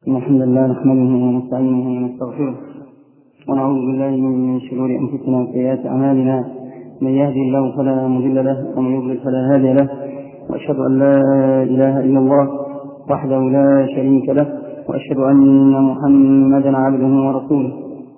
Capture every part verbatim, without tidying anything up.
الحمد لله نحمده ونستعينه ونستغفره ونعوذ بالله من شرور أنفسنا وسيئات أعمالنا. من يهدي الله فلا مضل له ومن يضلل فلا هادي له، وأشهد أن لا إله إلا الله وحده لا شريك له، وأشهد أن محمدا عبده ورسوله.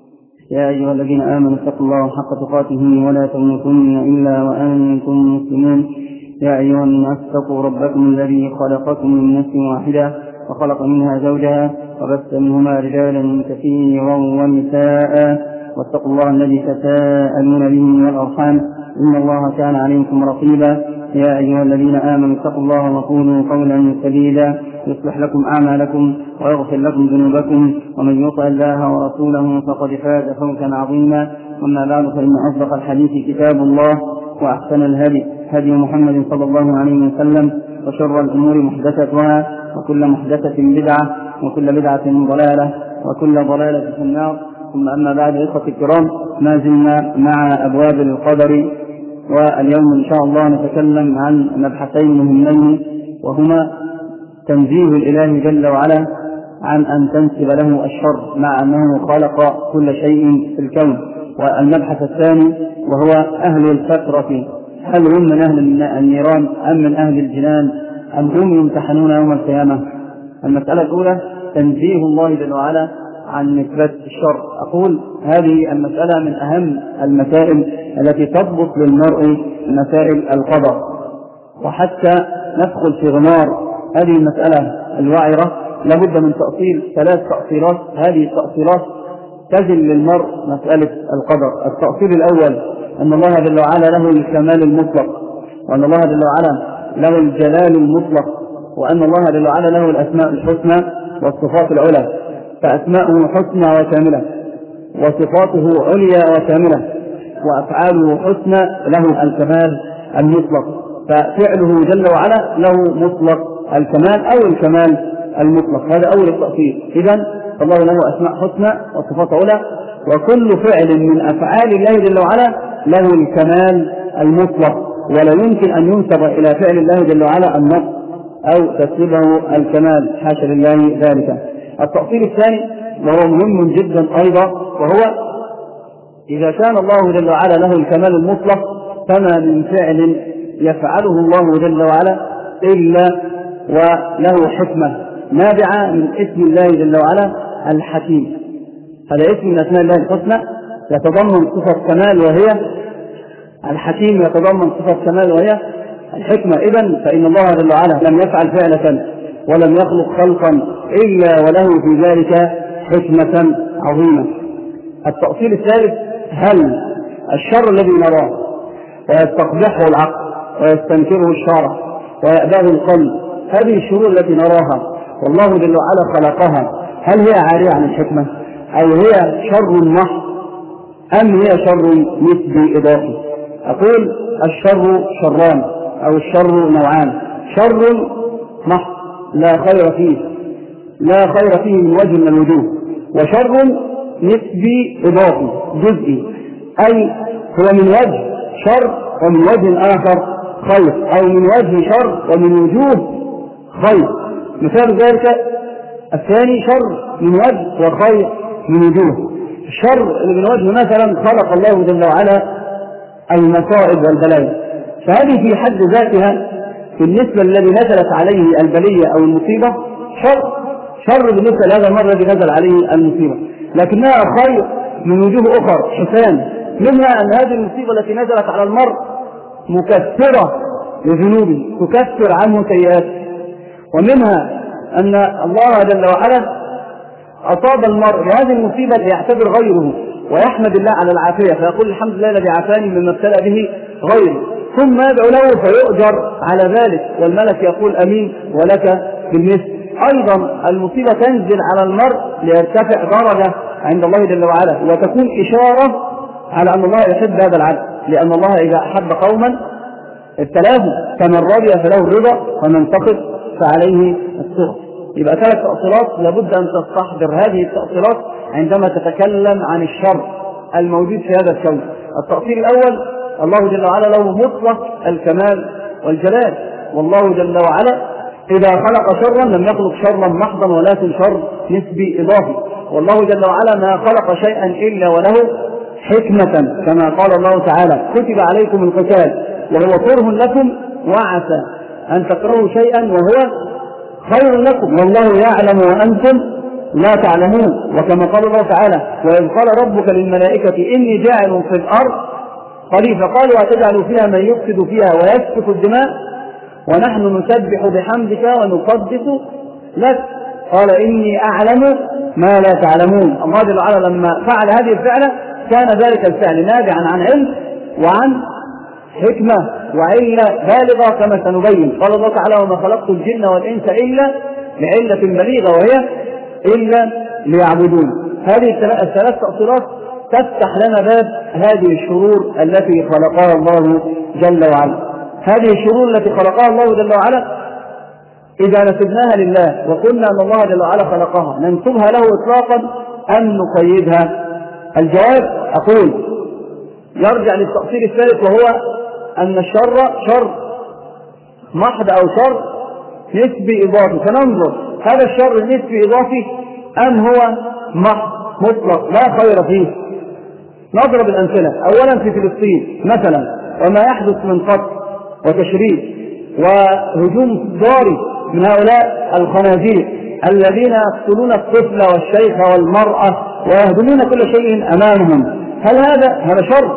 يا أيها الذين آمنوا اتقوا الله حق تقاته ولا تموتن إلا وأنتم مسلمون. يا أيها الناس اتقوا ربكم الذي خلقكم من نفس واحدة وخلق منها زوجها وبث منهما رجالا كثيرا ونساء، واتقوا الله الذي تساءلون به والأرحام إن الله كان عليكم رقيبا. يا أيها الذين آمنوا اتقوا الله وقولوا قولا سديدا يصلح لكم أعمالكم ويغفر لكم ذنوبكم، ومن يطع الله ورسوله فقد فاز فوزا عظيما. أما بعد، فإن أصدق الحديث كتاب الله، وأحسن الهدي هدي محمد صلى الله عليه وسلم، وشر الأمور محدثاتها، وكل محدثة بدعة، وكل بدعة ضلالة، وكل ضلالة في النار. ثم أما بعد، إخوة الكرام، ما زلنا مع أبواب القدر، واليوم إن شاء الله نتكلم عن مبحثين مهمين، وهما تنزيه الإله جل وعلا عن أن تنسب له الشر مع أنه خلق كل شيء في الكون. والمبحث الثاني وهو أهل الفترة، هل هم من أهل النيران أم من أهل الجنان أم هم يمتحنون يوم القيامة؟ المسألة الأولى تنزيه الله جل وعلا عن نسبة الشر. أقول هذه المسألة من أهم المسائل التي تضبط للمرء مسائل القدر، وحتى ندخل في غمار هذه المسألة الوعرة لابد من تأصيل ثلاث تأصيلات. هذه التأصيلات تزل للمرء مسألة القدر. التأصيل الأول أن الله جل وعلا له الكمال المطلق، وأن الله جل وعلا له الجلال المطلق، وأن الله جل وعلا له الأسماء الحسنى والصفات العلى، فأسماؤه حسنى وكاملة، وصفاته عليا وكاملة، وأفعاله حسنى له الكمال المطلق، ففعله جل وعلا له مطلق الكمال أو الكمال المطلق. هذا أول التأصيل. إذن الله له أسماء حسنى وصفات على، وكل فعل من أفعال الله جل وعلا له الكمال المطلق، ولا يمكن أن ينسب إلى فعل الله جل وعلا النقص أو تسلبه الكمال، حاشا لله ذلك. التأصيل الثاني وهو مهم جدا أيضا، وهو إذا كان الله جل وعلا له الكمال المطلق فما من فعل يفعله الله جل وعلا إلا وله حكمة نابعة من اسم الله جل وعلا الحكيم. هذا اسم من أسماء الله الحسنى يتضمن صفة كمال وهي الحكيم، يتضمن صفة كمال وهي الحكمة. إذن فإن الله جل وعلا لم يفعل فعلة ولم يخلق خلقا إلا وله في ذلك حكمة عظيمة. التأصيل الثالث، هل الشر الذي نراه ويستقبحه العقل ويستنكره الشرع ويأباه القلب، هذه الشرور التي نراها والله جل وعلا خلقها، هل هي عارية عن الحكمة أو هي شر محض أم هي شر نسبي إضافي؟ أقول الشر شران أو الشر نوعان: شر محض لا خير فيه لا خير فيه من وجه من الوجوه، وشر نسبي إضافي جزئي، أي هو من وجه شر ومن وجه آخر خير، أو من وجه شر ومن وجوه خير. مثال ذلك الثاني شر من وجه وخير من وجوه. الشر اللي من وجه مثلا خلق الله جل وعلا المصائب والبلايا، فهذه في حد ذاتها بالنسبة الذي نزلت عليه البلية أو المصيبة شر شر بالنسبة لهذا المرة الذي نزل عليه المصيبة، لكنها خير من وجوه أخرى حسان. منها أن هذه المصيبة التي نزلت على المرء مكثرة لذنوبه تكثر عنه سيئاته، ومنها أن الله جل وعلا أصاب المرء بهذه المصيبة ليعتبر غيره ويحمد الله على العافية، فيقول الحمد لله الذي عافاني مما ابتلى به غيره، ثم يدعو له فيؤجر على ذلك، والملك يقول أمين ولك بالمثل. أيضا المصيبة تنزل على المرء ليرتفع درجة عند الله جل وعلا، وتكون إشارة على أن الله يحب هذا العبد، لأن الله إذا أحب قوما ابتلاه، فمن رضي فله الرضا ومن سخط فعليه السخط. يبقى ثلاث تأصيلات لابد أن تستحضر هذه التأصيلات عندما تتكلم عن الشر الموجود في هذا الكون. التأصيل الأول: الله جل وعلا له مطلق الكمال والجلال، والله جل وعلا إذا خلق شرا لم يخلق شرا محضا ولكن شر نسبي إضافي. والله جل وعلا ما خلق شيئا إلا وله حكمة، كما قال الله تعالى كتب عليكم القتال وهو كره لكم وعسى أن تكرهوا شيئا وهو خير لكم والله يعلم وأنتم لا تعلمون. وكما قال الله تعالى وإذ قال ربك للملائكة إني جاعل في الأرض خليفة قالوا أتجعل فيها من يفسد فيها ويسفك الدماء ونحن نسبح بحمدك ونقدس لك قال إني أعلم ما لا تعلمون. الله جل وعلا لما فعل هذه الفعلة كان ذلك الفعل نابعا عن علم وعن حكمة وعلة بالغة كما سنبين. قال الله تعالى وما خلقت الجن والإنس إلا لعلة بليغة وهي إلا ليعبدون. هذه الثلاث تأصيلات تفتح لنا باب هذه الشرور التي خلقها الله جل وعلا. هذه الشرور التي خلقها الله جل وعلا إذا نسبناها لله وقلنا أن الله جل وعلا خلقها ننسبها له إطلاقا أم نقيدها؟ الجواب أقول يرجع للتأصيل الثالث وهو أن الشر شر محض أو شر نسبي إضافي، فننظر هذا الشر النسبي إضافي أم هو محض مطلق لا خير فيه. نضرب الأمثلة. أولا في فلسطين مثلا وما يحدث من قتل وتشريد وهجوم ضاري من هؤلاء الخنازير الذين يقتلون الطفل والشيخ والمرأة ويهدمون كل شيء أمامهم، هل هذا هذا شر؟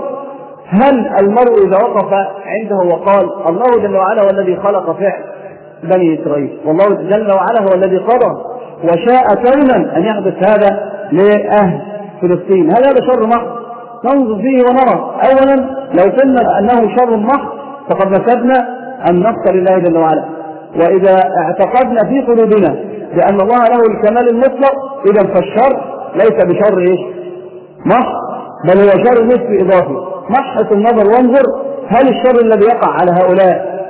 هل المرء إذا وقف عنده وقال الله جل وعلا هو الذي خلق فعل بني إسرائيل والله جل وعلا هو الذي قضى وشاء كونا أن يحدث هذا لأهل فلسطين، هل هذا شر محض؟ ننظر فيه ونرى. أولا لو قلنا أنه شر محض فقد نسبنا النقص لله جل وعلا، وإذا اعتقدنا في قلوبنا بأن الله له الكمال المطلق إذا فالشر ليس بشر إيش؟ محض، بل هو شر نسبي إضافي. محط النظر وانظر هل الشر الذي يقع على هؤلاء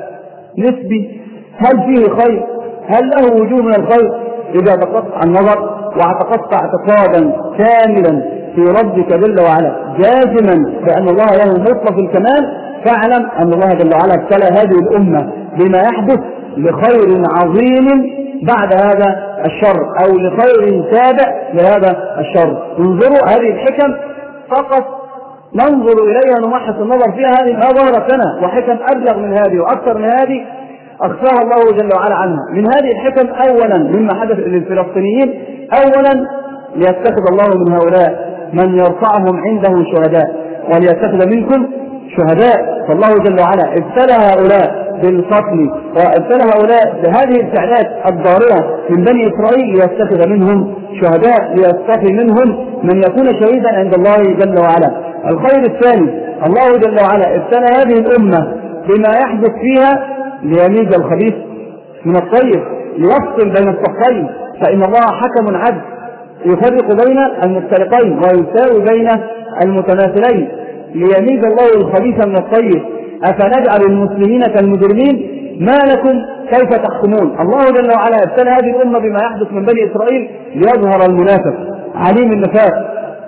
نسبي؟ هل فيه خير؟ هل له وجوه من الخير؟ إذا تقطع النظر واعتقدت اعتقادا كاملا في ربك جل وعلا جازما بأن الله له مطلق الكمال فاعلم أن الله جل وعلا ابتلى هذه الأمة بما يحدث لخير عظيم بعد هذا الشر أو لخير تابع لهذا الشر. انظروا هذه الحكم فقط ننظر إليها ونمحص النظر فيها، هذه ما ظهرت لنا وحكم أبلغ من هذه وأكثر من هذه أخفاها الله جل وعلا عنها. من هذه الحكم أولا مما حدث للفلسطينيين أولا ليتخذ الله من هؤلاء من يرفعهم عنده شهداء وليتخذ منكم شهداء، فالله جل وعلا ابتلى هؤلاء بالقتل وابتلى هؤلاء بهذه الفعلات الضارة من بني إسرائيل ليتخذ منهم شهداء ليستخي منهم من يكون شهيدا عند الله جل وعلا. الخير الثاني الله جل وعلا ابتلى هذه الأمة بما يحدث فيها ليميز الخبيث من الطيب ليفصل بين الصفين، فإن الله حكم عدل يفرق بين المفترقين ويساوي بين المتماثلين ليميز الله الخبيث من الطيب. أفنجعل المسلمين كالمجرمين ما لكم كيف تحكمون؟ الله جل وعلا ابتلى هذه الأمة بما يحدث من بني إسرائيل ليظهر المنافق عليم النفاق،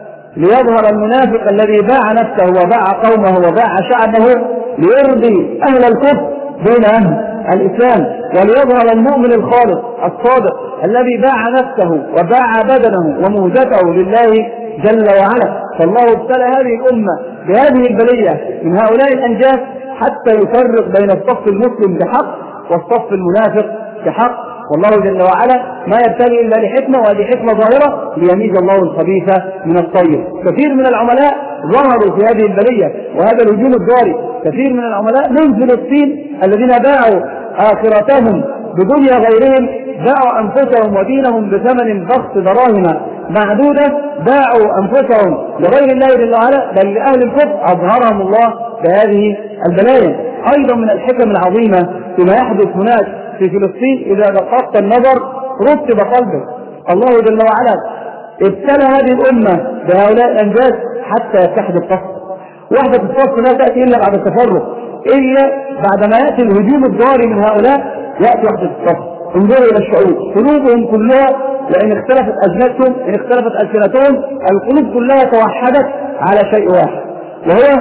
ليظهر المنافق الذي باع نفسه وباع قومه وباع شعبه ليرضي أهل الكفر بين أهل الإسلام، وليظهر المؤمن الخالص الصادق الذي باع نفسه وباع بدنه ومهجته لله جل وعلا. فالله ابتلى هذه الأمة بهذه البلية من هؤلاء الأنجاس حتى يفرق بين الصف المسلم بحق والصف المنافق بحق، والله جل وعلا ما يبتلي إلا لحكمة وهذه حكمة ظاهرة ليميز الله الخبيث من الطيب. كثير من العملاء ظهروا في هذه البلية وهذا الهجوم الضاري، كثير من العملاء من فلسطين الذين باعوا آخرتهم بدنيا غيرهم، باعوا أنفسهم ودينهم بثمن بخس دراهم معدودة، باعوا أنفسهم لغير الله جل وعلا بل لأهل الكفر أظهرهم الله بهذه البلايا. أيضا من الحكم العظيمة فيما يحدث هناك في فلسطين إذا دققت النظر رتب قلبك، الله جل وعلا ابتلى هذه الأمة بهؤلاء الأنجاز حتى يتحد الصف. وحدة الصف لا تأتي إلا بعد التفرق، إلا بعدما يأتي الهجوم الضاري من هؤلاء يأتي وحدة الصف. انظروا إلى الشعوب قلوبهم كلها وإن اختلفت أزمتهم إن اختلفت ألسنتهم القلوب كلها توحدت على شيء واحد وهو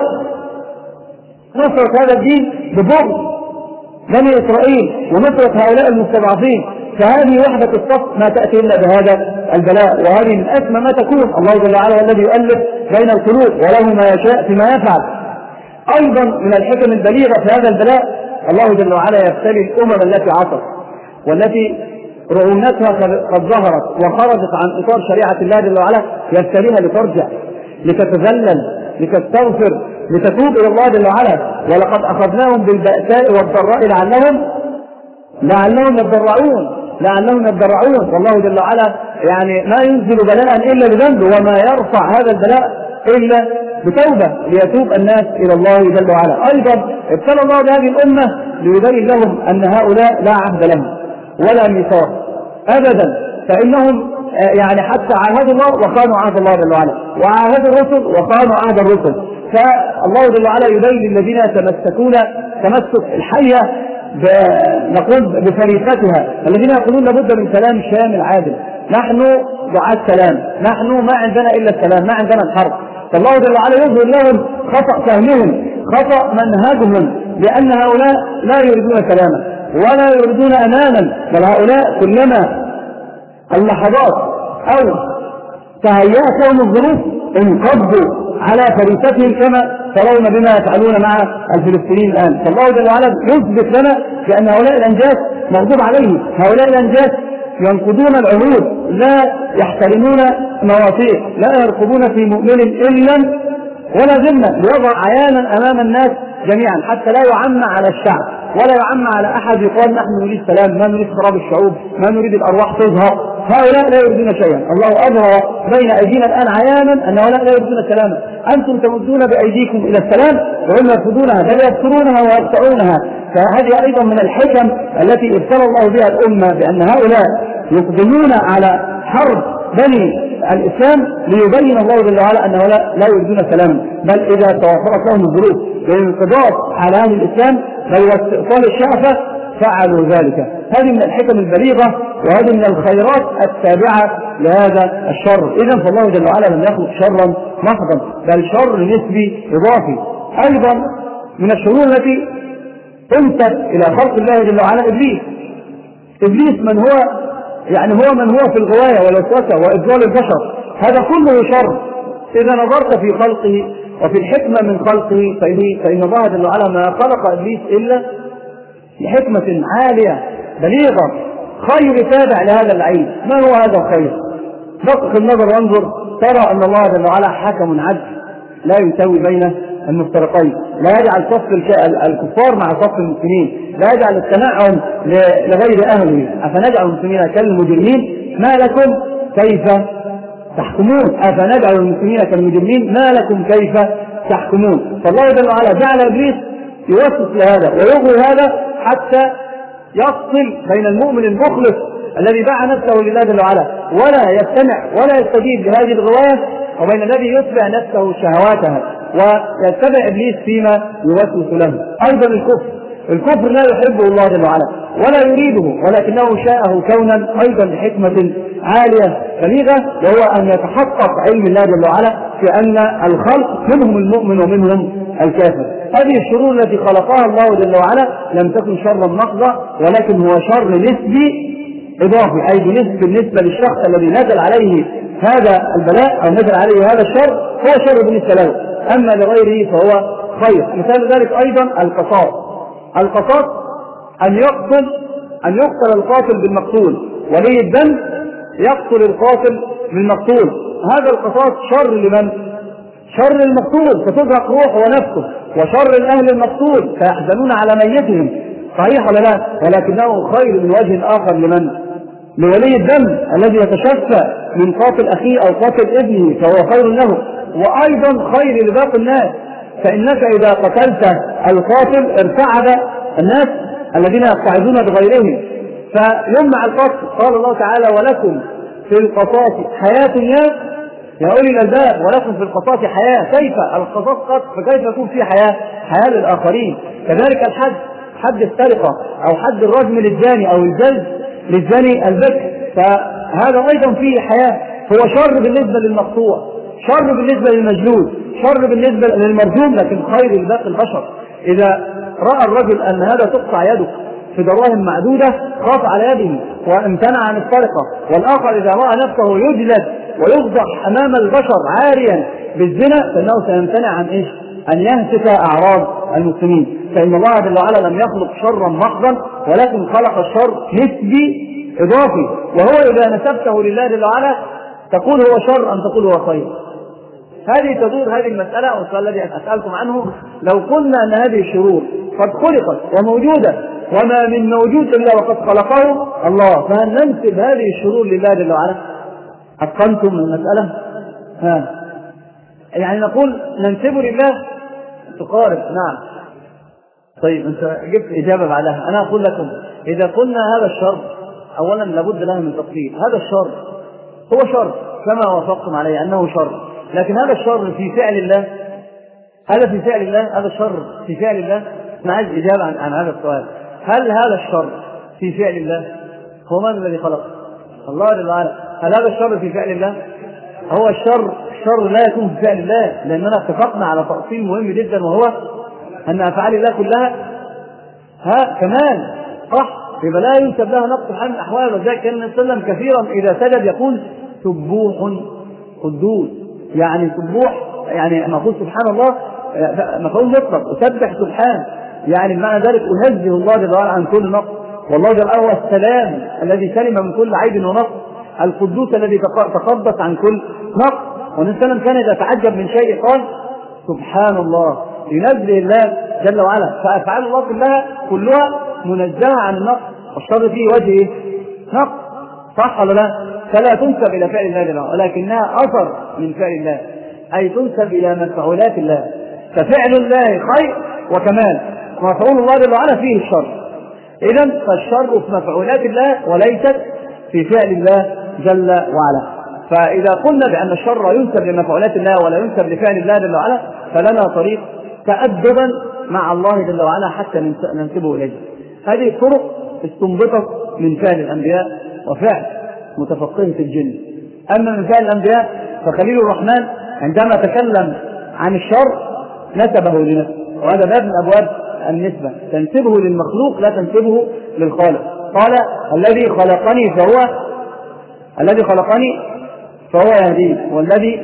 نصرة هذا الدين ببغض بني إسرائيل ونصرة هؤلاء المستضعفين. فهذه وحدة الصف ما تأتي إلا بهذا البلاء، وهذه من أسمى ما تكون. الله جل وعلا الذي يؤلف بين القلوب وله ما يشاء فيما يفعل. أيضا من الحكم البليغة في هذا البلاء الله جل وعلا يبتلي الأمم التي عصت والتي رعونتها قد ظهرت وخرجت عن إطار شريعة الله جل وعلا، يبتليها لترجع، لتتذلل، لتستغفر، لتتوب إلى الله جل وعلا. ولقد أخذناهم بالبأساء والضراء لعلهم لعلهم يتضرعون لعلهم يتضرعون والله جل وعلا يعني ما ينزل بلاء إلا بذنب، وما يرفع هذا البلاء إلا بتوبة ليتوب الناس إلى الله جل وعلا. أيضا ابتلى الله بهذه الأمة ليبين لهم أن هؤلاء لا عهد لهم ولا ميثاق أبدا، فإنهم يعني حتى عاهدوا الله وخانوا عهد الله جل وعلا، وعاهدوا الرسل وخانوا عهد الرسل. فالله جل وعلا يبين الذين يتمسكون تمسك الحية نقول بفريقتها، الذين يقولون لابد من كلام شامل عادل. نحن دعاة سلام، نحن ما عندنا إلا السلام، ما عندنا الحرب. فالله جل وعلا يظهر لهم خطأ فهمهم، خطأ منهجهم، لأن هؤلاء لا يريدون سلاما ولا يريدون أمانا، بل هؤلاء كلما اللحظات أو تهيأت لهم الظروف انقضوا على فريستهم كما ترون بما يفعلون مع الفلسطينيين الآن. فالله جل وعلا يثبت لنا بأن هؤلاء الأنجاس مغضوب عليهم، هؤلاء الأنجاس ينقضون العهود، لا يحترمون مواثيق، لا يرقبون في مؤمن إلا ولا ذمة، ليضع عيانا أمام الناس جميعا حتى لا يعم على الشعب ولا يعم على أحد يقال نحن نريد سلام، ما نريد خراب الشعوب، ما نريد الأرواح تظهر. هؤلاء لا يريدون شيئا. الله أظهر بين أيدينا الآن عيانا أن هؤلاء لا يريدون سلاما. أنتم تمدون بأيديكم إلى السلام وهم يرفضونها، بل يذكرونها ويقطعونها. فهذه أيضا من الحكم التي ابتلى الله بها الأمة، بأن هؤلاء يقدمون على حرب بني الإسلام ليبين الله جل وعلا أن هؤلاء لا يريدون سلاما، بل إذا توفرت لهم الظروف للانقضاض على أهل الإسلام بل واستئصال الشعفة فعلوا ذلك. هذه من الحكم البليغة وهذه من الخيرات التابعة لهذا الشر. إذن فالله جل وعلا لم يخلق شرا محضا، بل شر نسبي إضافي. أيضا من الشرور التي تنسب إلى خلق الله جل وعلا إبليس. إبليس من هو يعني هو من هو في الغواية والوسوسة وإضلال البشر، هذا كله شر. إذا نظرت في خلقه وفي الحكمة من خلقه فإن الله جل وعلا ما خلق إبليس إلا لحكمة عالية بليغة، خير تابع لهذا العين. ما هو هذا الخير؟ دقق النظر وانظر ترى أن الله جل وعلا حكم عدل لا يساوي بين المفترقين، لا يجعل صف الكفار مع صف المسلمين، لا يجعل التنعم لغير أهله. أفنجعل المسلمين كالمجرمين ما لكم كيف تحكمون، أفنجعل المسلمين كالمجرمين ما لكم كيف تحكمون. فالله جل وعلا جعل إبليس يوسوس لهذا ويغوي هذا حتى يفصل بين المؤمن المخلص الذي باع نفسه لله جل وعلا ولا يستمع ولا يستجيب لهذه الغواية، وبين الذي يتبع نفسه شهواتها ويتبع إبليس فيما يوسوس له. أيضا الكفر، الكفر لا يحبه الله جل وعلا ولا يريده، ولكنه شاءه كونا أيضا لحكمة عالية بليغة، وهو أن يتحقق علم الله جل وعلا في أن الخلق منهم المؤمن ومنهم الكافر. هذه الشرور التي خلقها الله جل وعلا لم تكن شرا محضا، ولكن هو شر نسبي إضافي، أي بالنسبة للشخص الذي نزل عليه هذا البلاء أو نزل عليه هذا الشر هو شر بالنسبة له، أما لغيره فهو خير. مثال ذلك أيضا القصاص. القصاص أن يقتل أن يقتل القاتل بالمقتول، ولي الدم يقتل القاتل بالمقتول. هذا القصاص شر لمن؟ شر المقتول، فتزهق روحه ونفسه، وشر الأهل المقتول فيحزنون على ميتهم، صحيح ولا لا؟ ولكنه خير من وجه آخر لمن؟ لولي الدم الذي يتشفى من قاتل أخيه أو قاتل ابنه، فهو خير له، وأيضا خير لباقي الناس. فإنك إذا قتلت القاتل ارتعب الناس الذين يقتعدون بغيرهم فيمنع القتل. قال الله تعالى ولكم في القصاص حياة يا يا أولي الألباب، ولكم في القصاص حياة. كيف القصاص قتل فكيف يكون فيه حياة؟ حياة للآخرين. كذلك الحد، حد السرقة أو حد الرجم للزاني أو الجلد للزاني البكر، فهذا أيضا فيه حياة. هو شر بالنسبة للمقطوع، شر بالنسبة للمجلود، شر بالنسبة للمرجوم، لكن خير لباقي البشر. إذا رأى الرجل أن هذا تقطع يده في دراهم معدودة خاف على يده وامتنع عن السرقة، والآخر إذا رأى نفسه يجلد ويفضح أمام البشر عاريا بالزنا فإنه سيمتنع عن إيش؟ أن يهتك أعراض المسلمين. فإن الله جل وعلا لم يخلق شرا محضا، ولكن خلق الشر نسبي إضافي، وهو إذا نسبته لله جل وعلا تقول هو شر أم تقول هو خير. هذه تدور هذه المسألة، والسؤال الذي أسألكم عنه لو قلنا أن هذه الشرور قد خلقت وموجودة وما من موجود إلا وقد خلقه الله، فهل ننسب هذه الشرور لله جل وعلا؟ أتقنتم المسألة؟ ها يعني نقول ننسبه لله تقارب. نعم. طيب أنت جبت إجابة بعدها. أنا أقول لكم إذا قلنا هذا الشر أولا لابد له من تفصيل. هذا الشر هو شر كما وافقتم عليه أنه شر، لكن هذا الشر في فعل الله، هذا في فعل الله، هذا الشر في فعل الله. أنا عايز إجابة عن, عن هذا السؤال. هل هذا الشر في فعل الله؟ هو من الذي خلق؟ الله جل وعلا. هل هذا الشر في فعل الله؟ هو الشر الشر لا يكون في فعل الله، لأننا اتفقنا على تفصيل مهم جدا، وهو أن أفعال الله كلها ها كمال صح، يبقى لا ينسب لها نقص حال من الأحوال. وذلك كان النبي صلى الله عليه وسلم كثيرا إذا سجد يقول سبوح قدوس، يعني سبوح يعني نقول سبحان الله مفعول مطلق، أسبح سبحان، يعني معنى ذلك أنزه الله جل وعلا عن كل نقص، والله جل وعلا هو السلام الذي سلم من كل عيب ونقص، القدوس الذي تقدس عن كل نقص. والنبي صلى الله عليه وسلم كان إذا تعجب من شيء قال سبحان الله، ينزه الله جل وعلا. فأفعال الله كلها كلها منزهة عن النقص، والشر فيه وجه نقص صح ولا لا؟ فلا تنسب إلى فعل الله جل وعلا، ولكنها أثر من فعل الله، أي تنسب إلى مفعولات الله. ففعل الله خير وكمال، ومفعول الله جل وعلا فيه الشر. إذن فالشر في مفعولات الله وليست في فعل الله جل وعلا. فإذا قلنا بأن الشر ينسب لمفعولات الله ولا ينسب لفعل الله جل وعلا فلنا طريق تأدبا مع الله جل وعلا حتى ننسبه إليه. هذه الطرق استنبطت من فعل الأنبياء وفعل متفقهة الجن. أما من فعل الأنبياء فخليل الرحمن عندما تكلم عن الشر نسبه لنفسه، وهذا باب من أبواب النسبة، تنسبه للمخلوق لا تنسبه للخالق. قال الذي خلقني فهو الذي خلقني فهو يهدين، والذي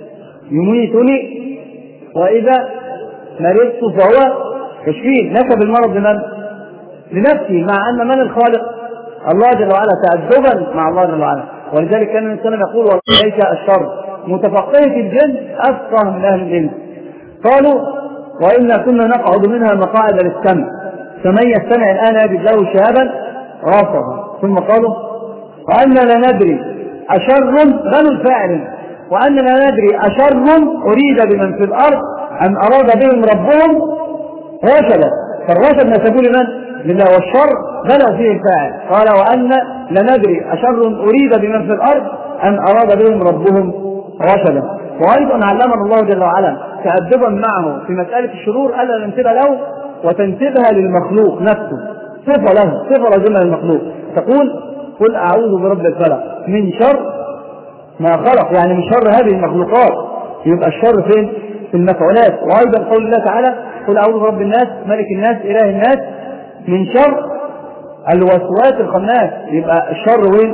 يميتني وإذا مرضت فهو يشفين. نسب المرض لمن؟ لنفسه، مع أن من الخالق؟ الله جل وعلا، تأدبا مع الله جل وعلا. ولذلك كان الإنسان يقول وليس الشر متفقهة الجن أفقه من أهل الجن. قالوا وإنا كنا نقعد منها مقاعد للسمع فمن يستمع الآن يجد له شهابا رافضا. ثم قالوا وأننا لا ندري أشر بنو الفاعل وأننا لا ندري أشر أريد بمن في الأرض أم أراد بهم ربهم رشدا. فالرشد نسبوا لمن؟ لله، والشر بلغ فيه الفاعل. قال وأن لا ندري أشر أريد بمن في الأرض أم أراد بهم ربهم رشدا. وأيضا علمنا الله جل وعلا تأدبا معه في مسألة الشرور ألا ننسبها له وتنسبها للمخلوق نفسه، صفة له، صفة لازمة للمخلوق. تقول قل أعوذ برب الفلق من شر ما خلق، يعني من شر هذه المخلوقات. يبقى الشر فين؟ في المفعولات. وأيضا قول الله تعالى قل أعوذ برب الناس ملك الناس إله الناس من شر الوسواس الخناس. يبقى الشر وين؟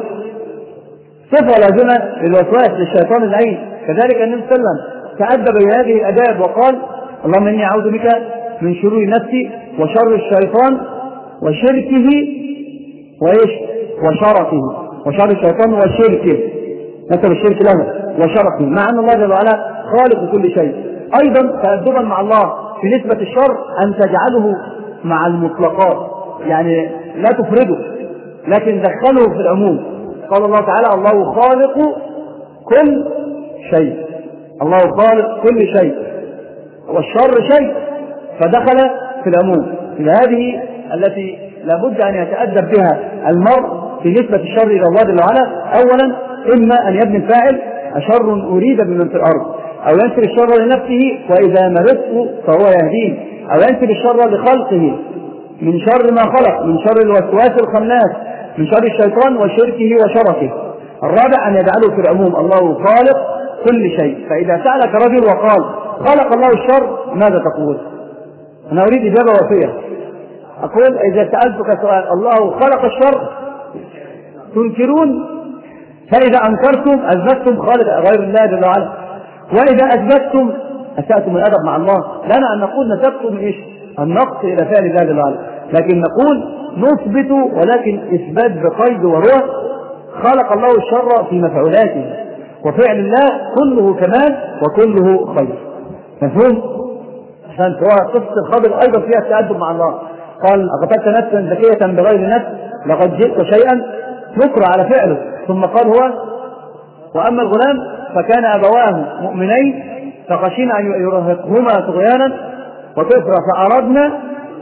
صفة لازمة للوسواس للشيطان اللعين. كذلك النبي صلى الله عليه وسلم تأدب بهذه الآداب وقال اللهم إني أعوذ بك من شرور نفسي وشر الشيطان وشركه وإيش وشركه وشر الشيطان وشركه، نسب الشرك له وشركه، مع أن الله جل وعلا خالق كل شيء. أيضا تأدبا مع الله في نسبة الشر أن تجعله مع المطلقات، يعني لا تفرده لكن دخله في العموم. قال الله تعالى الله خالق كل شيء، الله خالق كل شيء والشر شيء، فدخل في العموم. هذه التي لابد أن يتأدب بها المرء في نسبة الشر إلى الله جل وعلا. أولا إما أن يبني الفاعل أشر أريد بمن في الأرض، أو ينسب الشر لنفسه وإذا مرضت فهو يهدين، أو ينسب الشر لخلقه من شر ما خلق، من شر الوسواس الخناس، من شر الشيطان وشركه وشركه. الرابع أن يجعله في العموم الله خالق كل شيء. فإذا سألك رجل وقال خلق الله الشر ماذا تقول؟ أنا أريد إجابة وفية. أقول إذا سألتك سؤال الله خلق الشر تنكرون، فإذا أنكرتم أثبتم خالق غير الله جل وعلا، وإذا أثبتم أسأتم الأدب مع الله. لنا أن نقول نسبتم إيش؟ النقص إلى فعل الله جل وعلا، لكن نقول نثبت ولكن إثبات بقيد، وهو خلق الله الشر في مفعولاته، وفعل الله كله كمال وكله خير. مفهوم؟ عشان هو قصة الخضر أيضا فيها التأدب مع الله. قال أقتلت نفسا زكية بغير نفس لقد جئت شيئا نكر على فعله، ثم قال هو وأما الغلام فكان أبواه مؤمنين فخشينا أن يرهقهما طغيانا وكفرا فأردنا.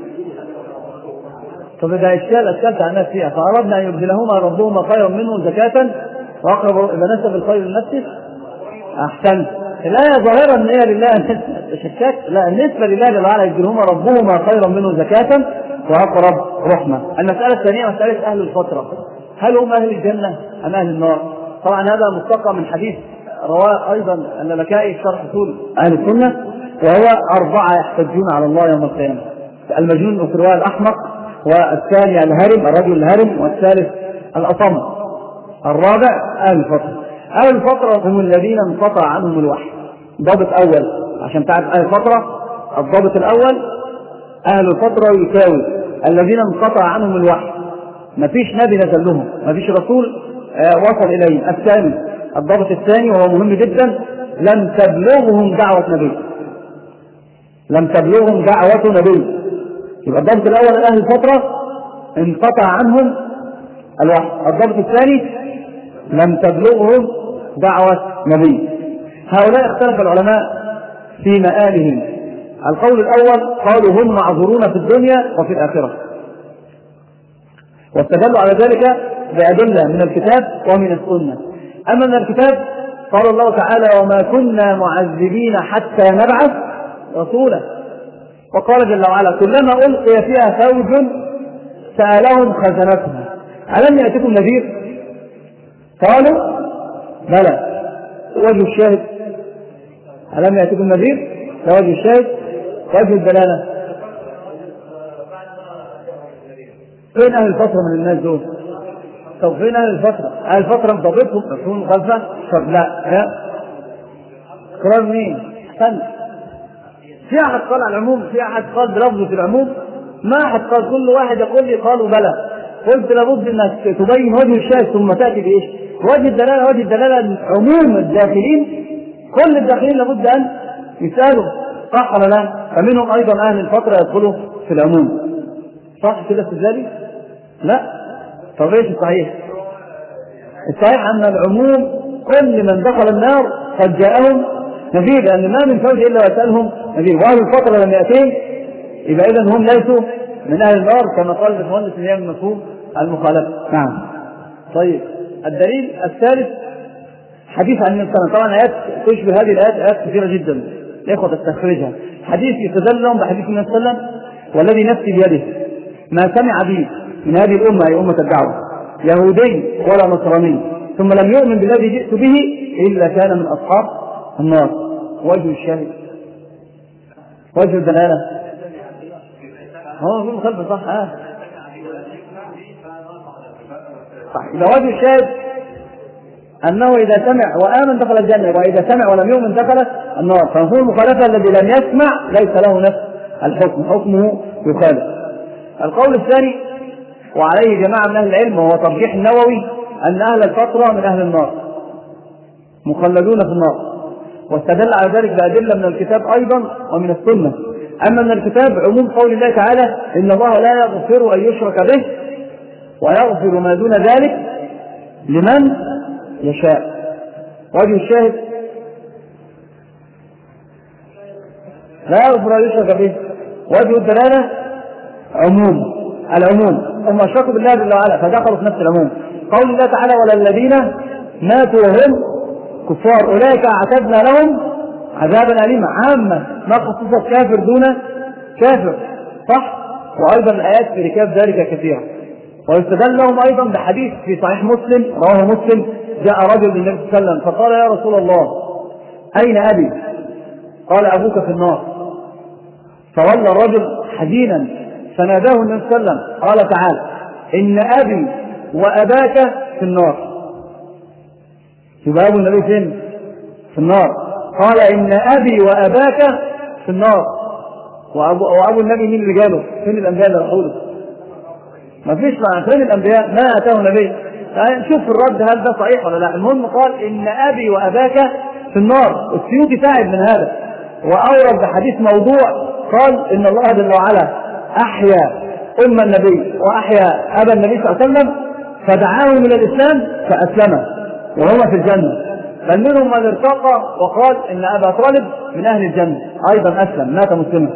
طب إذا إشكال أشكلت عن نفسي، فأردنا أن يبدلهما ربهما خيرا منه زكاة وأقرب إذا نسب الخير لنفسه. أحسنت. الآية ظاهرة أن هي لله شكاك، لا النسبة لله جل وعلا يبدلهما ربهما خيرا منه زكاة وأقرب رحمة. المسألة الثانية مسألة أهل الفترة، هل هم أهل الجنة أم أهل النار؟ طبعا هذا مستقى من حديث رواه أيضا اللالكائي في شرح أصول أهل السنة، وهو أربعة يحتجون على الله يوم القيامة: المجنون في الرواية الأحمق، والثاني الهرم الرجل الهرم، والثالث الأصم، الرابع أهل الفترة. أهل الفترة هم الذين انقطع عنهم الوحي. ضابط أول عشان تعرف أهل الفترة، الضابط الأول أهل الفترة يساوي الذين انقطع عنهم الوحي، مفيش نبي نزل لهم، مفيش رسول وصل إليهم. الثاني الضابط الثاني وهو مهم جدا: لم تبلغهم دعوة نبي، لم تبلغهم دعوة نبي. يبقى الضابط الأول أهل الفترة انقطع عنهم الوحي. الضابط الثاني لم تبلغهم دعوة نبي. هؤلاء اختلف العلماء في مآلهم. القول الأول قالوا هم معذورون في الدنيا وفي الآخرة، واستدلوا على ذلك بأدلة من الكتاب ومن السنة. أما من الكتاب قال الله تعالى: وما كنا معذبين حتى نبعث رسولا. وقال جل وعلا: كلما ألقي فيها فوج سألهم خزنتها ألم يأتكم نذير؟ قالوا بلى. وجه الشاهد ألم يأتكم نذير؟ ده وجه الشاهد. وجه الدلالة فين أهل الفترة من الناس دول؟ طب فين أهل الفترة؟ أهل الفترة مضبطهم مفهوم مخالفة؟ طب لا لا قرار مين؟ استنى، في أحد قال على العموم، في أحد قال بلفظة العموم، ما أحد قال. كل واحد يقول لي قالوا بلى. قلت لابد أنك تبين وجه الشاهد ثم تأتي بإيش؟ وجه الدلالة. وجه الدلالة عموم الداخلين، كل الداخلين لابد أن يسألوا، صح ولا لا؟ فمنهم أيضا أهل الفترة يدخلوا في العموم، صح كده استدلالي؟ لا. طب ايش الصحيح؟ الصحيح أن العموم كل من دخل النار قد جاءهم نذير، لأن ما من فوج إلا ويسألهم نذير، وأهل الفترة لم يأتين، يبقى إذن هم ليسوا من أهل النار كما قال المهندس اللي هي من مفهوم المخالفة. نعم. طيب الدليل الثالث حديث عن النبي صلى الله عليه وسلم. طبعا آيات تشبه هذه الآيات آيات كثيرة جدا، الإخوة تستخرجها. حديث يستدل لهم بحديث النبي صلى الله عليه وسلم: والذي نفسي بيده ما سمع به من هذه الأمة أي أمة الدعوة يهودي ولا نصراني ثم لم يؤمن بالذي جئت به إلا كان من أصحاب النار. وجه الشاهد وجه الدلالة هو في مخالفة، صح؟ آه. صح. إذا وجه الشاهد أنه إذا سمع وآمن دخل الجنة، وإذا سمع ولم يؤمن دخل النار. فمفهوم المخالفة الذي لم يسمع ليس له نفس الحكم، حكمه يخالف. القول الثاني وعليه جماعة من أهل العلم وهو ترجيح النووي أن أهل الفترة من أهل النار مخلدون في النار، واستدل على ذلك بأدلة من الكتاب أيضا ومن السنة. أما من الكتاب عموم قول الله تعالى: إن الله لا يغفر أن يشرك به ويغفر ما دون ذلك لمن يشاء. وجه الشاهد لا يغفر أن يشرك به. وجه الدلالة عموم العموم، هم اشركوا بالله جل وعلا فدخلوا في نفس العموم. قول الله تعالى: ولا الذين ماتوا وهم كفار أولئك أعتدنا لهم عذابا أليما. عامة ما خصصت كافر دون كافر، صح؟ وأيضا الآيات في ركاب ذلك كثيرة. ويستدل لهم أيضا بحديث في صحيح مسلم رواه مسلم: جاء رجل للنبي صلى الله عليه وسلم فقال: يا رسول الله أين أبي؟ قال: أبوك في النار. فولى الرجل حزينا فناداه النبي صلى الله عليه وسلم قال تعالى إن أبي وأباك في النار. يبقى أبو النبي فين؟ في النار. قال إن أبي وأباك في النار. وأبو, وأبو النبي مين اللي جاله؟ فين الأنبياء اللي راحوا له؟ ما فيش معنى. فين الأنبياء؟ ما أتاه نبي. نشوف الرد هل ده صحيح ولا لا. المهم قال إن أبي وأباك في النار. السيوطي تعب من هذا وأورد بحديث موضوع قال إن الله جل وعلا أحيا أم النبي وأحيا أبا النبي صلى الله عليه وسلم فدعاه من الإسلام فأسلم وهما في الجنة. بل منهم من ارتقى وقال إن أبا طالب من أهل الجنة أيضا أسلم مات مسلما.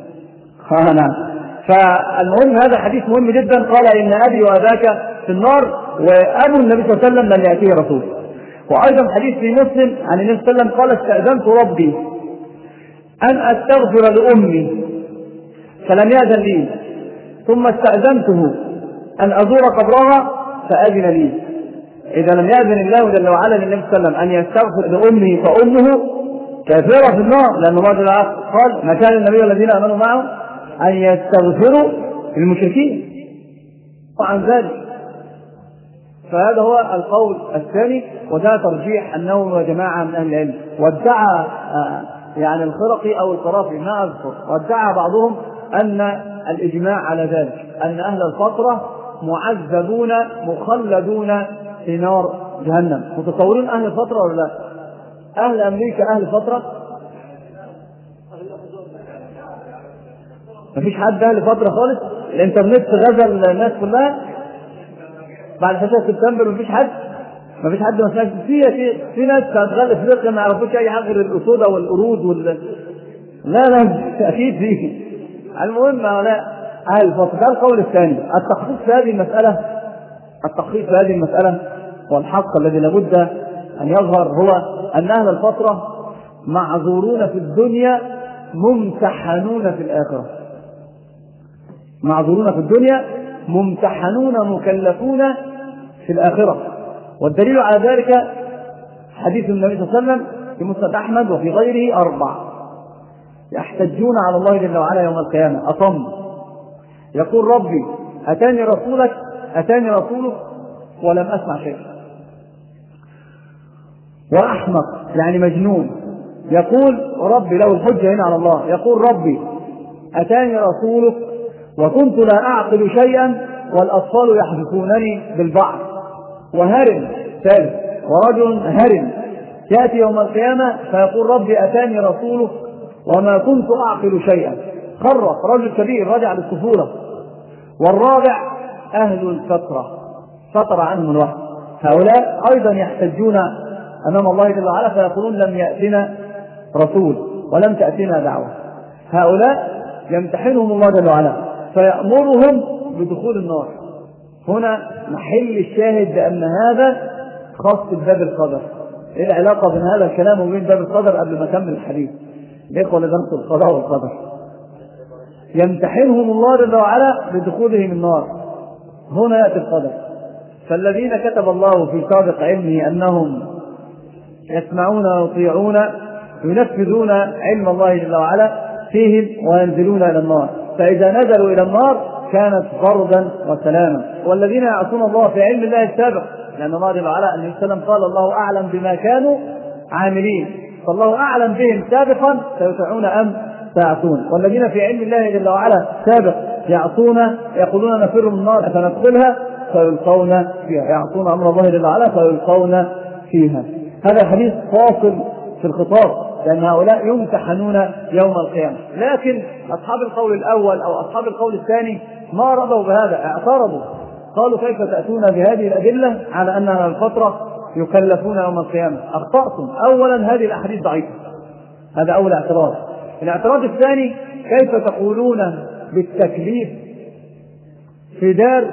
فالمهم هذا حديث مهم جدا. قال إن أبي وأباك في النار وأبو النبي صلى الله عليه وسلم لن يأتيه رسول. وأيضا حديث في مسلم عن النبي صلى الله عليه وسلم قال استأذنت ربي أن أستغفر لأمي فلم يأذن لي ثم استأذنته أن أزور قبرها فأذن لي. إذا لم يأذن الله جل وعلا للنبي صلى الله عليه وسلم أن يستغفر لأمه فأمه كافرة في النار لأنه ما قال ما كان النبي والذين آمنوا معه أن يستغفروا للمشركين وعن ذلك. فهذا هو القول الثاني وده ترجيح النووي وجماعة من أهل العلم. وادعى يعني الخرقي أو القرافي ما أذكر وادعى بعضهم أن الإجماع على ذلك أن أهل الفترة معذبون مخلدون في نار جهنم. متصورون أهل الفترة ولا لا؟ أهل أمريكا أهل فترة؟ مفيش حد أهل فترة خالص. الإنترنت غزا الناس كلها بعد ستة سبتمبر. مفيش حد مفيش حد ما سمعش في في ناس شغال افريقيا ما يعرفوش اي حاجه غير الاسود والقرود وال لا لا اكيد فيه. المهم لا اهل الفتره. ده القول الثاني. التخصيص في هذه المساله التخصيص في هذه المساله والحق الذي لابد ان يظهر هو ان اهل الفتره معذورون في الدنيا ممتحنون في الاخره. معذورون في الدنيا ممتحنون مكلفون في الاخره. والدليل على ذلك حديث النبي صلى الله عليه وسلم في مسند أحمد وفي غيره أربع يحتجون على الله جل وعلا يوم القيامة أصم يقول ربي أتاني رسولك أتاني رسولك ولم أسمع شيء. وأحمق يعني مجنون يقول ربي له الحجة هنا على الله يقول ربي أتاني رسولك وكنت لا أعقل شيئا والأطفال يحدثونني بالبعض. وهرم ثالث ورجل هرم يأتي يوم القيامة فيقول ربي أتاني رسولك وما كنت أعقل شيئا. خرف رجل كبير رجع للطفولة. والرابع أهل الفترة فتر عنهم الوحي. هؤلاء أيضا يحتجون أمام الله جل وعلا فيقولون لم يأتنا رسول ولم تأتنا دعوة. هؤلاء يمتحنهم الله جل وعلا فيأمرهم بدخول النار. هنا محل الشاهد بأن هذا خاص بباب القدر. ايه العلاقة بين هذا الكلام وبين باب القدر قبل ما اكمل الحديث؟ الاخوة اللي درسوا القضاء والقدر يمتحنهم الله جل وعلا بدخولهم النار. هنا يأتي القدر. فالذين كتب الله في سابق علمه أنهم يسمعون ويطيعون ينفذون علم الله جل وعلا فيهم وينزلون إلى النار. فإذا نزلوا إلى النار كانت فردا وسلاما. والذين يعصون الله في علم الله السابق لأن الله جل وعلا النبي صلى الله عليه وسلم قال الله أعلم بما كانوا عاملين فالله أعلم بهم سابقا سيطيعون أم سيعصون. والذين في علم الله جل وعلا سابق يعصون يقولون نفر من النار فندخلها فيلقون فيها يعصون أمر الله جل وعلا فيلقون فيها. هذا الحديث فاصل في الخطاب لأن هؤلاء يمتحنون يوم القيامة. لكن أصحاب القول الأول أو أصحاب القول الثاني ما رضوا بهذا اعترضوا قالوا كيف تأتون بهذه الأدلة على أنها الفترة يكلفون يوم القيامة؟ أخطأتم. أولا هذه الأحاديث ضعيفة. هذا أول اعتراض. الاعتراض الثاني كيف تقولون بالتكليف في دار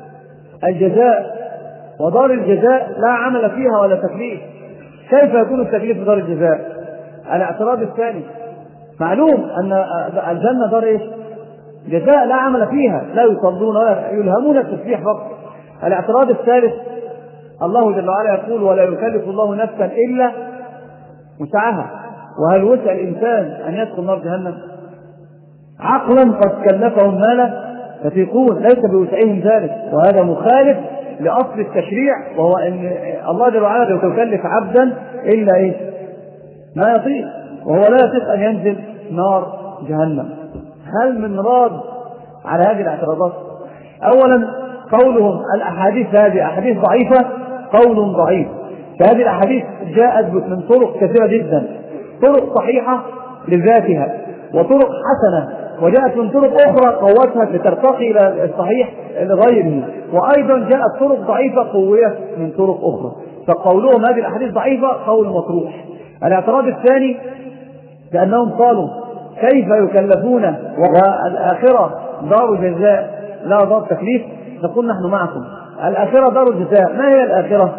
الجزاء ودار الجزاء لا عمل فيها ولا تكليف؟ كيف يكون التكليف في دار الجزاء؟ الاعتراض الثاني معلوم أن الجنة دار إيش؟ جزاء لا عمل فيها لا يصلون ولا يلهمون التسبيح فقط. الاعتراض الثالث الله جل وعلا يقول ولا يكلف الله نفسا إلا وسعها. وهل وسع الإنسان أن يدخل نار جهنم؟ عقلا قد كلفهم ما لا يطيقون، ليس بوسعهم ذلك، وهذا مخالف لأصل التشريع، وهو أن الله جل وعلا لا يكلف عبدا إلا إيه؟ ما يطيق، وهو لا يطيق أن ينزل نار جهنم. هل من راد على هذه الاعتراضات؟ أولا قولهم الأحاديث هذه أحاديث ضعيفة قول ضعيف، فهذه الأحاديث جاءت من طرق كثيرة جدا، طرق صحيحة لذاتها وطرق حسنة، وجاءت من طرق أخرى قوتها لترتقي إلى الصحيح لغيره، وأيضا جاءت طرق ضعيفة قوية من طرق أخرى، فقولهم هذه الأحاديث ضعيفة قول مطروح. الاعتراض الثاني لأنهم قالوا كيف يكلفون والآخرة دار جزاء لا دار تكليف؟ نقول نحن معكم، الآخرة دار جزاء. ما هي الآخرة؟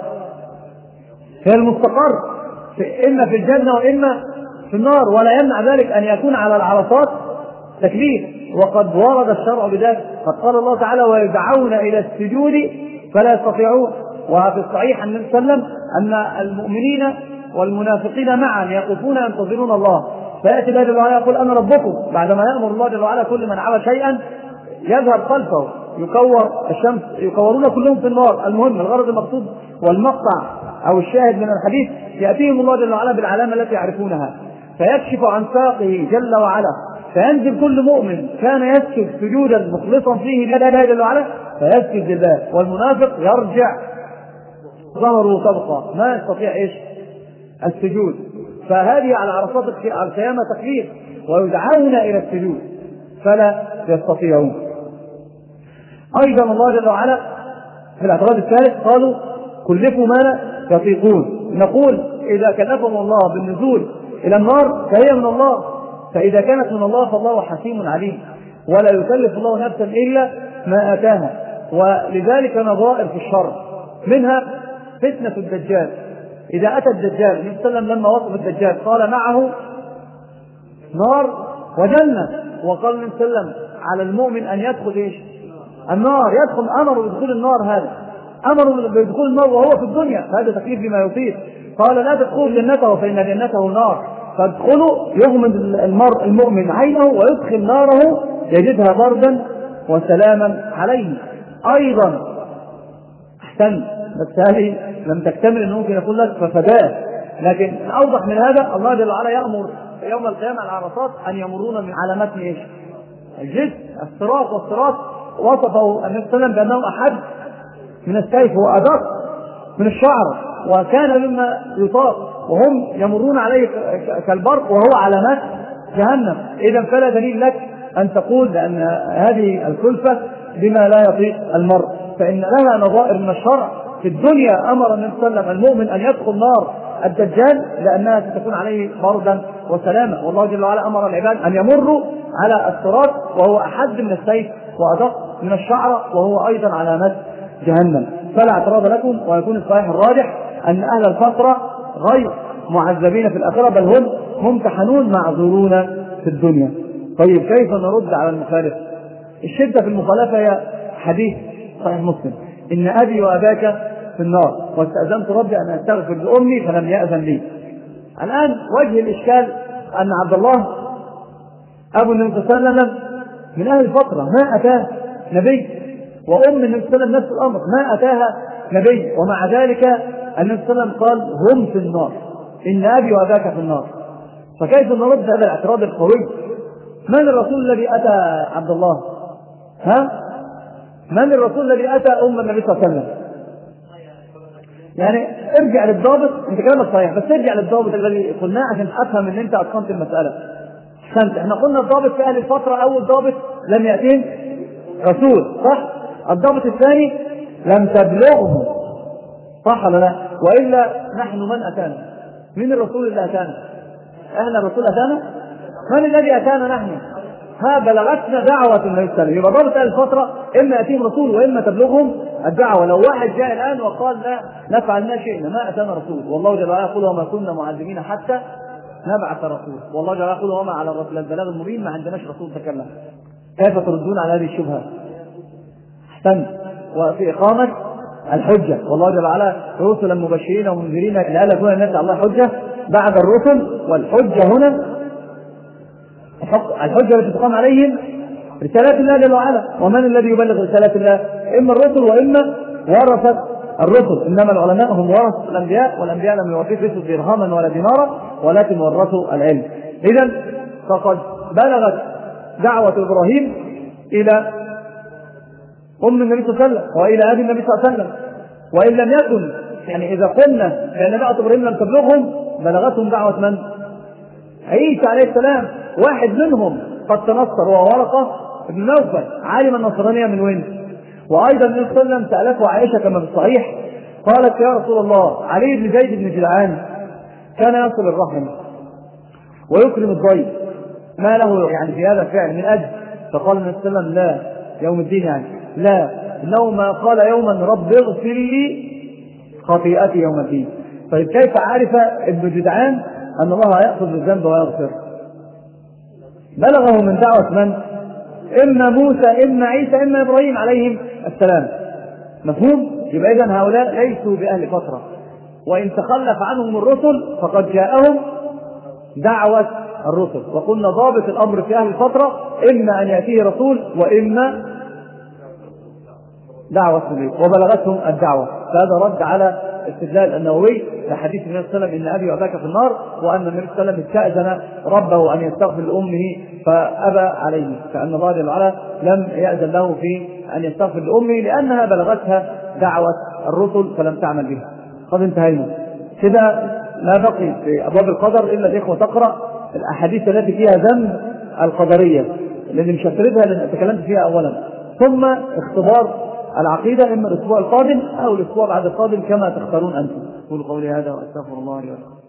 هي المستقر، في إما في الجنة وإما في النار، ولا يمنع ذلك أن يكون على العرصات تكليف، وقد ورد الشرع بذلك، قد قال الله تعالى ويدعون إلى السجود فلا يستطيعون. وفي الصحيح عن النبي صلى الله عليه وسلم أن المؤمنين والمنافقين معا يقفون ينتظرون الله، فيأتي الله جل وعلا يقول أنا ربكم، بعدما يأمر الله جل وعلا كل من عمل شيئا يذهب خلفه، يكور الشمس، يكورون كلهم في النار. المهم الغرض المقصود والمقطع أو الشاهد من الحديث، يأتيهم الله جل وعلا بالعلامة التي يعرفونها فيكشف عن ساقه جل وعلا، فينزل كل مؤمن كان يسجد سجودا مخلصا فيه لله جل وعلا فيسجد لله، والمنافق يرجع ظهره طبقة ما يستطيع إيش السجود. فهذه على عرصات القيامة تكليف، ويدعون إلى السجود فلا يستطيعون. أيضا الله جل وعلا في الاعتراض الثالث قالوا كلفوا ما لا يطيقون. نقول إذا كلفهم الله بالنزول إلى النار فهي من الله، فإذا كانت من الله فالله حكيم عليم، ولا يكلف الله نفسا إلا ما آتاها. ولذلك نظائر في الشر، منها فتنة الدجال. إذا أتى الدجال النبي صلى الله عليه وسلم لما وصف الدجال قال معه نار وجنة، وقال النبي صلى الله عليه وسلم على المؤمن أن يدخل إيش النار، يدخل أمر بدخول النار، هذا أمر بدخول النار وهو في الدنيا، هذا تكليف بما يطيق. قال لا تدخلوا جنته فإن جنته نار، فادخلوا يغمض المرء المؤمن عينه ويدخل ناره يجدها بردا وسلاما عليه. أيضا أحسن، بس هذه لم تكتمل أنه ممكن يقول لك ففداه، لكن أوضح من هذا الله جل وعلا يأمر يوم القيامة العرصات أن يمرون من علامات إيش الجسم الصراط، والصراط وصفه النبي صلى الله عليه وسلم بأنه أحد من السيف وأدق من الشعر، وكان مما يطاق، وهم يمرون عليه كالبرق وهو علامات جهنم. إذا فلا دليل لك أن تقول لأن هذه الكلفة بما لا يطيق المرء، فإن لها نظائر من الشرع. في الدنيا أمر النبي صلى الله عليه وسلم المؤمن أن يدخل نار الدجال لأنها ستكون عليه بردا وسلاما، والله جل وعلا أمر العباد أن يمروا على الصراط وهو أحد من السيف وأدق من الشعر وهو أيضا علامات جهنم. فلا اعتراض لكم، ويكون الصحيح الراجح أن أهل الفترة غير معذبين في الآخرة، بل هم ممتحنون معذورون في الدنيا. طيب كيف نرد على المخالف؟ الشدة في المخالفة هي حديث صحيح مسلم إن أبي وأباك في النار واستأذنت ربي أن أستغفر لأمي فلم يأذن لي. الآن وجه الإشكال أن عبد الله أبو النبي صلى الله عليه وسلم من أهل الفترة ما أتاه نبي، وأم النبي صلى الله عليه وسلم نفس الأمر ما أتاها نبي، ومع ذلك النبي صلى الله عليه وسلم قال هم في النار، إن أبي وأباك في النار. فكيف نرد هذا الاعتراض القوي؟ من الرسول الذي أتى عبد الله؟ ها؟ من الرسول الذي أتى أم النبي صلى الله عليه وسلم؟ يعني ارجع للضابط، انت كلامك صحيح بس ارجع للضابط الذي قلناه عشان افهم ان انت اتقنت المسألة. فانت احنا قلنا الضابط في اهل الفترة اول ضابط لم يأتين رسول، صح؟ الضابط الثاني لم تبلغه، صح ولا لا؟ وإلا نحن من أتانا؟ من الرسول اللي أتانا؟ احنا الرسول أتانا؟ من الذي أتانا نحن؟ ها بلغتنا دعوة النبي صلى الله عليه وسلم. يبقى ضابط اهل الفترة اما يأتيهم رسول واما تبلغهم الدعوة. لو واحد جاء الآن وقال لا نفعل ما شئنا ما أتانا رسول، والله جل وعلا يقول وما كنا معذبين حتى نبعث رسول، والله جل وعلا يقول وما على الرسول البلاغ المبين، ما عندناش رسول تكلم. كيف تردون على هذه الشبهة؟ احسن. وفي إقامة الحجة، والله جل وعلا رسلا مبشرين ومنذرين لئلا يكون الناس على الله حجة بعد الرسل، والحجة هنا الحجة التي تقام عليهم رسالات الله جل وعلا. ومن الذي يبلغ رسالات الله؟ إما الرسل وإما ورثة الرسل. إنما العلماء هم ورثة الأنبياء، والأنبياء لم يورثوا درهما ولا دينارا ولكن ورثوا العلم. إذن فقد بلغت دعوة إبراهيم إلى أم النبي صلى الله عليه وسلم وإلى أبي النبي صلى الله عليه وسلم. وإن لم يكن، يعني إذا قلنا بأن دعوة إبراهيم لم تبلغهم، بلغتهم دعوة من؟ عيسى عليه السلام. واحد منهم قد تنصر وهو ورقة بن نوفل عالم النصرانية من وين. وأيضا النبي صلى الله عليه وسلم سألته عائشة كما في الصحيح، قالت يا رسول الله علي بن زيد بن جدعان كان يصل الرحم ويكرم الضيف، ما له يعني في هذا الفعل من أجل؟ فقال النبي صلى الله عليه وسلم لا، يوم الدين يعني لا، إنه ما قال يوما رب اغفر لي خطيئتي يوم الدين. طيب كيف عرف ابن جدعان أن الله يأخذ الذنب ويغفر؟ بلغه من دعوة من؟ إما موسى إما عيسى إما إبراهيم عليهم السلام. مفهوم؟ يبقى إذن هؤلاء ليسوا بأهل فترة، وإن تخلف عنهم الرسل فقد جاءهم دعوة الرسل. وقلنا ضابط الأمر في أهل الفترة إما أن يأتيه رسول وإما دعوة النبي، وبلغتهم الدعوة. فهذا رد على استدلال النووي لحديث النبي صلى الله عليه وسلم إن أبي وأباك في النار، وأن النبي صلى الله عليه وسلم استأذن ربه أن يستغفر لأمه فأبى عليه، فأن الله جل وعلا لم يأذن له في أن يستغفر لأمه لأنها بلغتها دعوة الرسل فلم تعمل بها. قد انتهينا كده، لا بقي في أبواب القدر إلا الإخوة تقرأ الأحاديث التي فيها ذم القدرية الذي مشتركها لأن تكلمت فيها أولا، ثم اختبار العقيدة إما الأسبوع القادم أو الأسبوع بعد القادم كما تختارون أنتم. قولوا قولي هذا وأستغفر الله لي ولكم.